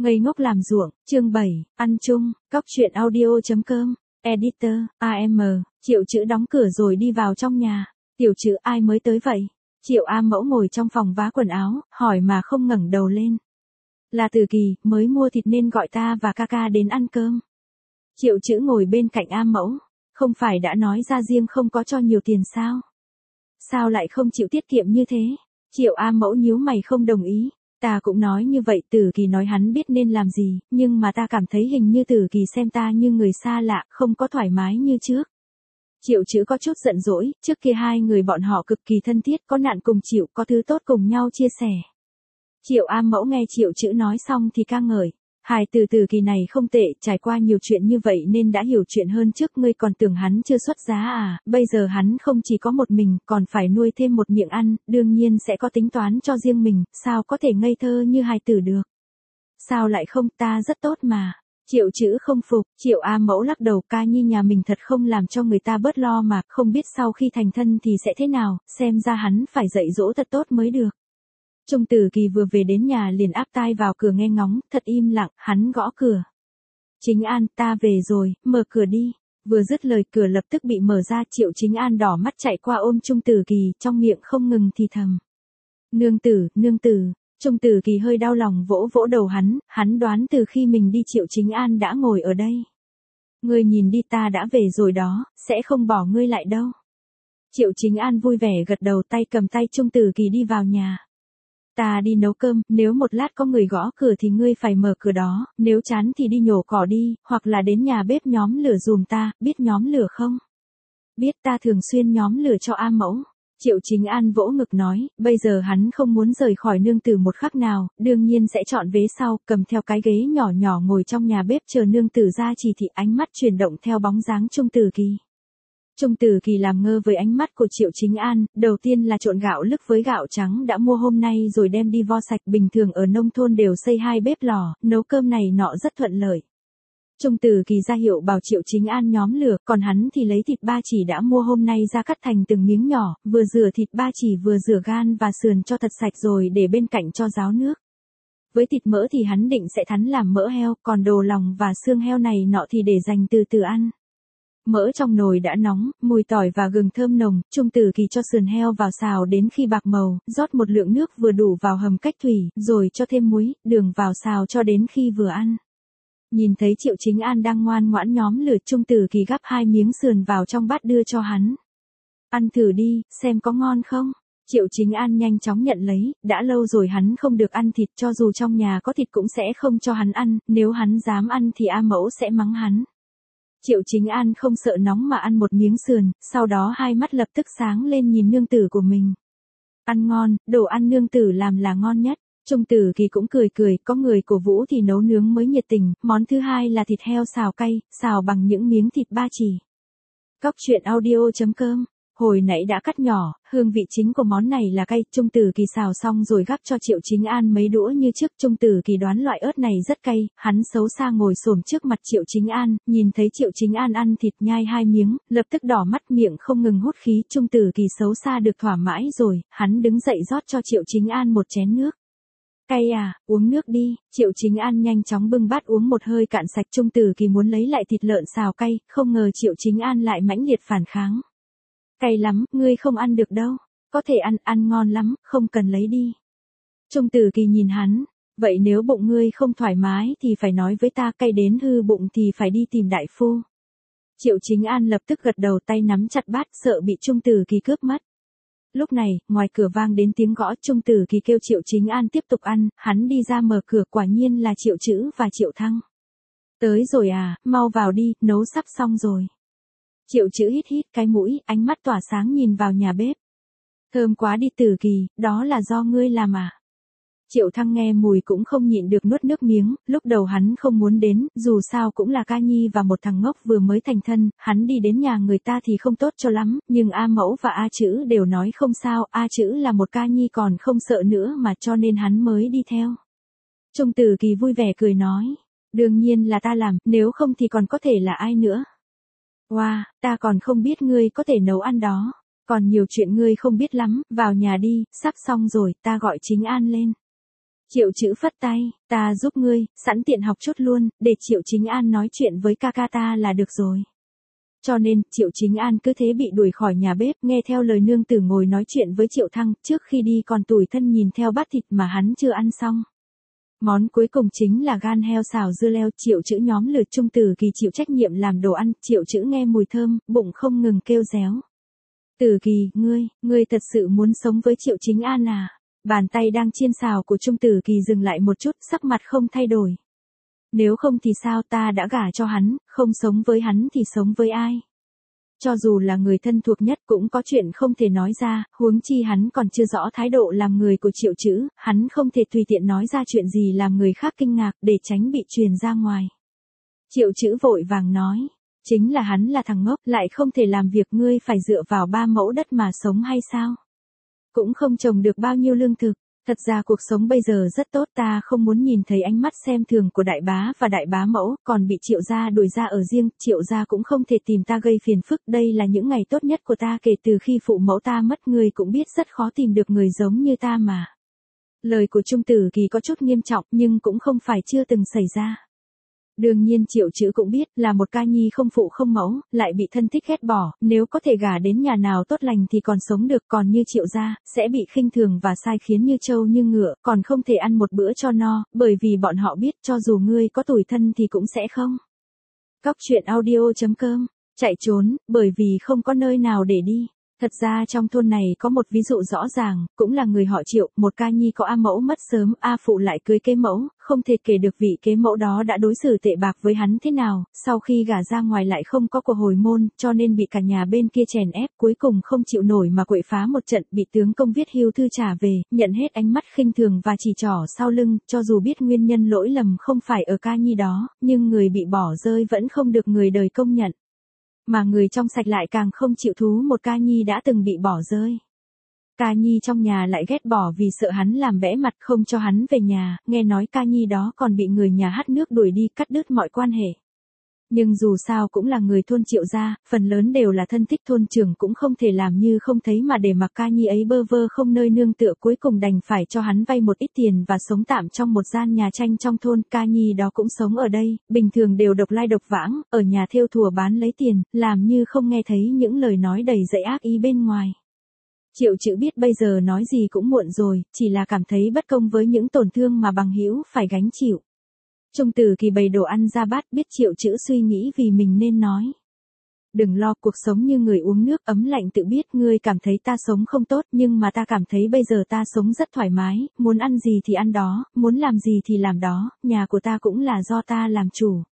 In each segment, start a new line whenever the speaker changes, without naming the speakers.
Ngây ngốc làm ruộng, chương 7, ăn chung, cóc truyện audio.com, editor, AM, Triệu Chữ đóng cửa rồi đi vào trong nhà. Tiểu Chữ, ai mới tới vậy? Triệu A Mẫu ngồi trong phòng vá quần áo, hỏi mà không ngẩng đầu lên. Là Từ Kỳ, mới mua thịt nên gọi ta và ca ca đến ăn cơm. Triệu Chữ ngồi bên cạnh A Mẫu, không phải đã nói ra riêng không có cho nhiều tiền sao? Sao lại không chịu tiết kiệm như thế? Triệu A Mẫu nhíu mày không đồng ý. Ta cũng nói như vậy, Từ Kỳ nói hắn biết nên làm gì, nhưng mà ta cảm thấy hình như Từ Kỳ xem ta như người xa lạ, không có thoải mái như trước. Triệu Chữ có chút giận dỗi, trước kia hai người bọn họ cực kỳ thân thiết, có nạn cùng chịu, có thứ tốt cùng nhau chia sẻ. Triệu A Mẫu nghe Triệu Chữ nói xong thì ca ngợi. Hài từ Từ Kỳ này không tệ, trải qua nhiều chuyện như vậy nên đã hiểu chuyện hơn trước, ngươi còn tưởng hắn chưa xuất giá à, bây giờ hắn không chỉ có một mình, còn phải nuôi thêm một miệng ăn, đương nhiên sẽ có tính toán cho riêng mình, sao có thể ngây thơ như hài tử được. Sao lại không, ta rất tốt mà. Triệu Chữ không phục, Triệu A Mẫu lắc đầu, ca nhi nhà mình thật không làm cho người ta bớt lo mà, không biết sau khi thành thân thì sẽ thế nào, xem ra hắn phải dạy dỗ thật tốt mới được. Trung Từ Kỳ vừa về đến nhà liền áp tai vào cửa nghe ngóng, thật im lặng, hắn gõ cửa. Chính An, ta về rồi, mở cửa đi. Vừa dứt lời cửa lập tức bị mở ra, Triệu Chính An đỏ mắt chạy qua ôm Trung Từ Kỳ, trong miệng không ngừng thì thầm. Nương tử, nương tử. Trung Từ Kỳ hơi đau lòng vỗ vỗ đầu hắn đoán từ khi mình đi Triệu Chính An đã ngồi ở đây. Ngươi nhìn đi, ta đã về rồi đó, sẽ không bỏ ngươi lại đâu. Triệu Chính An vui vẻ gật đầu, tay cầm tay Trung Từ Kỳ đi vào nhà. Ta đi nấu cơm, nếu một lát có người gõ cửa thì ngươi phải mở cửa đó, nếu chán thì đi nhổ cỏ đi, hoặc là đến nhà bếp nhóm lửa dùm ta, biết nhóm lửa không? Biết, ta thường xuyên nhóm lửa cho A Mẫu. Triệu Chính An vỗ ngực nói, bây giờ hắn không muốn rời khỏi nương tử một khắc nào, đương nhiên sẽ chọn vế sau, cầm theo cái ghế nhỏ nhỏ ngồi trong nhà bếp chờ nương tử ra chỉ thị, ánh mắt chuyển động theo bóng dáng Trung Từ Kỳ. Trung Từ Kỳ làm ngơ với ánh mắt của Triệu Chính An, đầu tiên là trộn gạo lứt với gạo trắng đã mua hôm nay rồi đem đi vo sạch, bình thường ở nông thôn đều xây hai bếp lò, nấu cơm này nọ rất thuận lợi. Trung Từ Kỳ ra hiệu bảo Triệu Chính An nhóm lửa, còn hắn thì lấy thịt ba chỉ đã mua hôm nay ra cắt thành từng miếng nhỏ, vừa rửa thịt ba chỉ vừa rửa gan và sườn cho thật sạch rồi để bên cạnh cho ráo nước. Với thịt mỡ thì hắn định sẽ thắn làm mỡ heo, còn đồ lòng và xương heo này nọ thì để dành từ từ ăn. Mỡ trong nồi đã nóng, mùi tỏi và gừng thơm nồng, Trung Từ Kỳ cho sườn heo vào xào đến khi bạc màu, rót một lượng nước vừa đủ vào hầm cách thủy, rồi cho thêm muối, đường vào xào cho đến khi vừa ăn. Nhìn thấy Triệu Chính An đang ngoan ngoãn nhóm lửa, Trung Từ Kỳ gắp hai miếng sườn vào trong bát đưa cho hắn. Ăn thử đi, xem có ngon không? Triệu Chính An nhanh chóng nhận lấy, đã lâu rồi hắn không được ăn thịt, cho dù trong nhà có thịt cũng sẽ không cho hắn ăn, nếu hắn dám ăn thì A Mẫu sẽ mắng hắn. Triệu Chính An không sợ nóng mà ăn một miếng sườn, sau đó hai mắt lập tức sáng lên nhìn nương tử của mình. Ăn ngon, đồ ăn nương tử làm là ngon nhất. Trung Từ Kỳ cũng cười cười, có người cổ vũ thì nấu nướng mới nhiệt tình, món thứ hai là thịt heo xào cay, xào bằng những miếng thịt ba chỉ. Cóc truyện audio.com. Hồi nãy đã cắt nhỏ, hương vị chính của món này là cay, Trung Từ Kỳ xào xong rồi gắp cho Triệu Chính An mấy đũa như trước. Trung Từ Kỳ đoán loại ớt này rất cay, hắn xấu xa ngồi xổm trước mặt Triệu Chính An, nhìn thấy Triệu Chính An ăn thịt nhai hai miếng, lập tức đỏ mắt miệng không ngừng hút khí. Trung Từ Kỳ xấu xa được thỏa mãi rồi, hắn đứng dậy rót cho Triệu Chính An một chén nước. Cay à, uống nước đi. Triệu Chính An nhanh chóng bưng bát uống một hơi cạn sạch. Trung Từ Kỳ muốn lấy lại thịt lợn xào cay, không ngờ Triệu Chính An lại mãnh liệt phản kháng. Cay lắm, ngươi không ăn được đâu. Có thể ăn, ăn ngon lắm, không cần lấy đi. Trung Từ Kỳ nhìn hắn, vậy nếu bụng ngươi không thoải mái thì phải nói với ta, cay đến hư bụng thì phải đi tìm đại phu. Triệu Chính An lập tức gật đầu, tay nắm chặt bát, sợ bị Trung Từ Kỳ cướp mất. Lúc này, ngoài cửa vang đến tiếng gõ, Trung Từ Kỳ kêu Triệu Chính An tiếp tục ăn, hắn đi ra mở cửa, quả nhiên là Triệu Chữ và Triệu Thăng. Tới rồi à, mau vào đi, nấu sắp xong rồi. Triệu Chữ hít hít cái mũi, ánh mắt tỏa sáng nhìn vào nhà bếp. Thơm quá đi Từ Kỳ, đó là do ngươi làm à? Triệu Thăng nghe mùi cũng không nhịn được nuốt nước miếng, lúc đầu hắn không muốn đến, dù sao cũng là ca nhi và một thằng ngốc vừa mới thành thân, hắn đi đến nhà người ta thì không tốt cho lắm, nhưng A Mẫu và A Chữ đều nói không sao, A Chữ là một ca nhi còn không sợ nữa mà, cho nên hắn mới đi theo. Trung Từ Kỳ vui vẻ cười nói, đương nhiên là ta làm, nếu không thì còn có thể là ai nữa. Wow, ta còn không biết ngươi có thể nấu ăn đó, còn nhiều chuyện ngươi không biết lắm, vào nhà đi, sắp xong rồi, ta gọi Chính An lên. Triệu Chữ phất tay, ta giúp ngươi, sẵn tiện học chút luôn, để Triệu Chính An nói chuyện với ca ca ta là được rồi. Cho nên, Triệu Chính An cứ thế bị đuổi khỏi nhà bếp, nghe theo lời nương tử ngồi nói chuyện với Triệu Thăng, trước khi đi còn tủi thân nhìn theo bát thịt mà hắn chưa ăn xong. Món cuối cùng chính là gan heo xào dưa leo. Triệu Chữ nhóm lượt Trung Tử Kỳ chịu trách nhiệm làm đồ ăn, Triệu Chữ nghe mùi thơm, bụng không ngừng kêu réo. Tử Kỳ, ngươi thật sự muốn sống với Triệu Chính An à? Bàn tay đang chiên xào của Trung Tử Kỳ dừng lại một chút, sắc mặt không thay đổi. Nếu không thì sao, ta đã gả cho hắn, không sống với hắn thì sống với ai? Cho dù là người thân thuộc nhất cũng có chuyện không thể nói ra, huống chi hắn còn chưa rõ thái độ làm người của Triệu Chữ, hắn không thể tùy tiện nói ra chuyện gì làm người khác kinh ngạc để tránh bị truyền ra ngoài. Triệu Chữ vội vàng nói, chính là hắn là thằng ngốc, lại không thể làm việc, ngươi phải dựa vào 3 mẫu đất mà sống hay sao? Cũng không trồng được bao nhiêu lương thực. Thật ra cuộc sống bây giờ rất tốt, ta không muốn nhìn thấy ánh mắt xem thường của đại bá và đại bá mẫu, còn bị Triệu gia đuổi ra ở riêng, Triệu gia cũng không thể tìm ta gây phiền phức, đây là những ngày tốt nhất của ta kể từ khi phụ mẫu ta mất, người cũng biết rất khó tìm được người giống như ta mà. Lời của Trung Tử Kỳ có chút nghiêm trọng nhưng cũng không phải chưa từng xảy ra. Đương nhiên Triệu Chữ cũng biết là một ca nhi không phụ không mẫu, lại bị thân thích ghét bỏ, nếu có thể gả đến nhà nào tốt lành thì còn sống được, còn như Triệu gia, sẽ bị khinh thường và sai khiến như trâu như ngựa, còn không thể ăn một bữa cho no, bởi vì bọn họ biết cho dù ngươi có tủi thân thì cũng sẽ không. Cóc truyện audio.com, chạy trốn, bởi vì không có nơi nào để đi. Thật ra trong thôn này có một ví dụ rõ ràng, cũng là người họ Triệu, một ca nhi có A mẫu mất sớm, A phụ lại cưới kế mẫu, không thể kể được vị kế mẫu đó đã đối xử tệ bạc với hắn thế nào, sau khi gả ra ngoài lại không có của hồi môn, cho nên bị cả nhà bên kia chèn ép, cuối cùng không chịu nổi mà quậy phá một trận, bị tướng công viết hưu thư trả về, nhận hết ánh mắt khinh thường và chỉ trỏ sau lưng, cho dù biết nguyên nhân lỗi lầm không phải ở ca nhi đó, nhưng người bị bỏ rơi vẫn không được người đời công nhận. Mà người trong sạch lại càng không chịu thú một ca nhi đã từng bị bỏ rơi. Ca nhi trong nhà lại ghét bỏ vì sợ hắn làm bẽ mặt không cho hắn về nhà, nghe nói ca nhi đó còn bị người nhà hắt nước đuổi đi, cắt đứt mọi quan hệ. Nhưng dù sao cũng là người thôn Triệu gia, phần lớn đều là thân thích thôn trưởng, cũng không thể làm như không thấy mà để mặc ca nhi ấy bơ vơ không nơi nương tựa, cuối cùng đành phải cho hắn vay một ít tiền và sống tạm trong một gian nhà tranh trong thôn. Ca nhi đó cũng sống ở đây, bình thường đều độc lai độc vãng, ở nhà thêu thùa bán lấy tiền, làm như không nghe thấy những lời nói đầy dẫy ác ý bên ngoài. Triệu Chữ biết bây giờ nói gì cũng muộn rồi, chỉ là cảm thấy bất công với những tổn thương mà bằng hữu phải gánh chịu. Trung Tử Kỳ bày đồ ăn ra bát, biết Triệu Chữ suy nghĩ vì mình nên nói. Đừng lo, cuộc sống như người uống nước ấm lạnh, tự biết ngươi cảm thấy ta sống không tốt, nhưng mà ta cảm thấy bây giờ ta sống rất thoải mái, muốn ăn gì thì ăn đó, muốn làm gì thì làm đó, nhà của ta cũng là do ta làm chủ.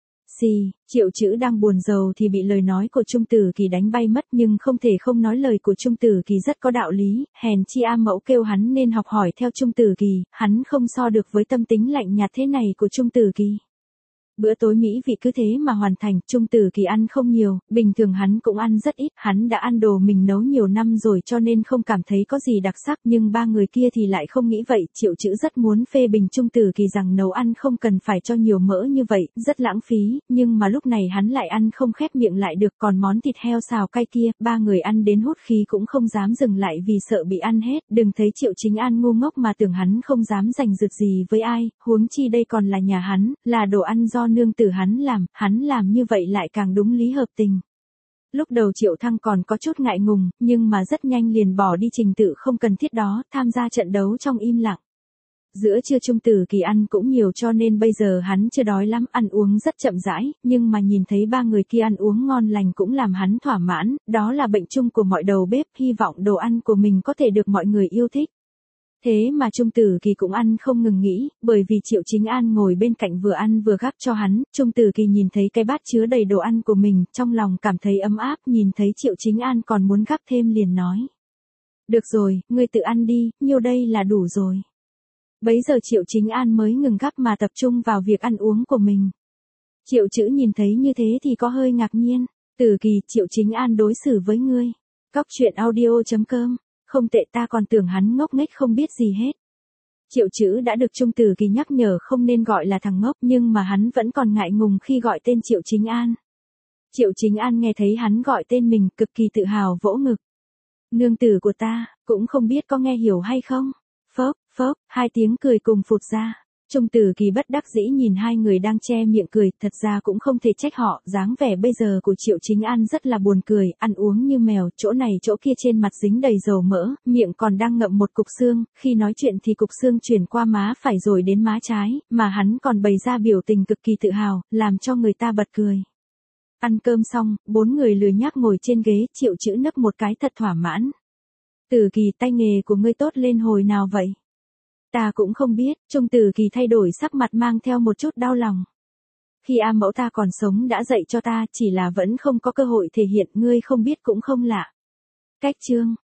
Triệu Chữ đang buồn rầu thì bị lời nói của Trung Tử Kỳ đánh bay mất, nhưng không thể không nói lời của Trung Tử Kỳ rất có đạo lý, hèn chi A mẫu kêu hắn nên học hỏi theo Trung Tử Kỳ, hắn không so được với tâm tính lạnh nhạt thế này của Trung Tử Kỳ. Bữa tối mỹ vị cứ thế mà hoàn thành, Trung Tử Kỳ ăn không nhiều, bình thường hắn cũng ăn rất ít, hắn đã ăn đồ mình nấu nhiều năm rồi cho nên không cảm thấy có gì đặc sắc, nhưng ba người kia thì lại không nghĩ vậy. Triệu Chữ rất muốn phê bình Trung Tử Kỳ rằng nấu ăn không cần phải cho nhiều mỡ như vậy, rất lãng phí, nhưng mà lúc này hắn lại ăn không khép miệng lại được, còn món thịt heo xào cay kia, ba người ăn đến hút khí cũng không dám dừng lại vì sợ bị ăn hết, đừng thấy Triệu Chính An ngu ngốc mà tưởng hắn không dám giành giật gì với ai, huống chi đây còn là nhà hắn, là đồ ăn do nương tử hắn làm như vậy lại càng đúng lý hợp tình. Lúc đầu Triệu Thăng còn có chút ngại ngùng, nhưng mà rất nhanh liền bỏ đi trình tự không cần thiết đó, tham gia trận đấu trong im lặng. Giữa trưa Trung Tử Kỳ ăn cũng nhiều cho nên bây giờ hắn chưa đói lắm, ăn uống rất chậm rãi, nhưng mà nhìn thấy ba người kia ăn uống ngon lành cũng làm hắn thỏa mãn, đó là bệnh chung của mọi đầu bếp, hy vọng đồ ăn của mình có thể được mọi người yêu thích. Thế mà Trung Tử Kỳ cũng ăn không ngừng nghỉ, bởi vì Triệu Chính An ngồi bên cạnh vừa ăn vừa gắp cho hắn, Trung Tử Kỳ nhìn thấy cái bát chứa đầy đồ ăn của mình, trong lòng cảm thấy ấm áp, nhìn thấy Triệu Chính An còn muốn gắp thêm liền nói. Được rồi, ngươi tự ăn đi, nhiêu đây là đủ rồi. Bấy giờ Triệu Chính An mới ngừng gắp mà tập trung vào việc ăn uống của mình. Triệu Chữ nhìn thấy như thế thì có hơi ngạc nhiên, Tử Kỳ, Triệu Chính An đối xử với ngươi. Cóc truyện audio.com, không tệ, ta còn tưởng hắn ngốc nghếch không biết gì hết. Triệu Chữ đã được Trung Tử Kỳ nhắc nhở không nên gọi là thằng ngốc, nhưng mà hắn vẫn còn ngại ngùng khi gọi tên Triệu Chính An. Triệu Chính An nghe thấy hắn gọi tên mình, cực kỳ tự hào vỗ ngực. Nương tử của ta, cũng không biết có nghe hiểu hay không. Phốc, hai tiếng cười cùng phụt ra. Trung Tử Kỳ bất đắc dĩ nhìn hai người đang che miệng cười, thật ra cũng không thể trách họ, dáng vẻ bây giờ của Triệu Chính An rất là buồn cười, ăn uống như mèo, chỗ này chỗ kia trên mặt dính đầy dầu mỡ, miệng còn đang ngậm một cục xương, khi nói chuyện thì cục xương chuyển qua má phải rồi đến má trái, mà hắn còn bày ra biểu tình cực kỳ tự hào, làm cho người ta bật cười. Ăn cơm xong, bốn người lười nhác ngồi trên ghế, Triệu Chữ nấc một cái thật thỏa mãn. Tử Kỳ, tay nghề của ngươi tốt lên hồi nào vậy? Ta cũng không biết, Trung Tử Kỳ thay đổi sắc mặt mang theo một chút đau lòng. Khi A mẫu ta còn sống đã dạy cho ta, chỉ là vẫn không có cơ hội thể hiện, ngươi không biết cũng không lạ. Cách chương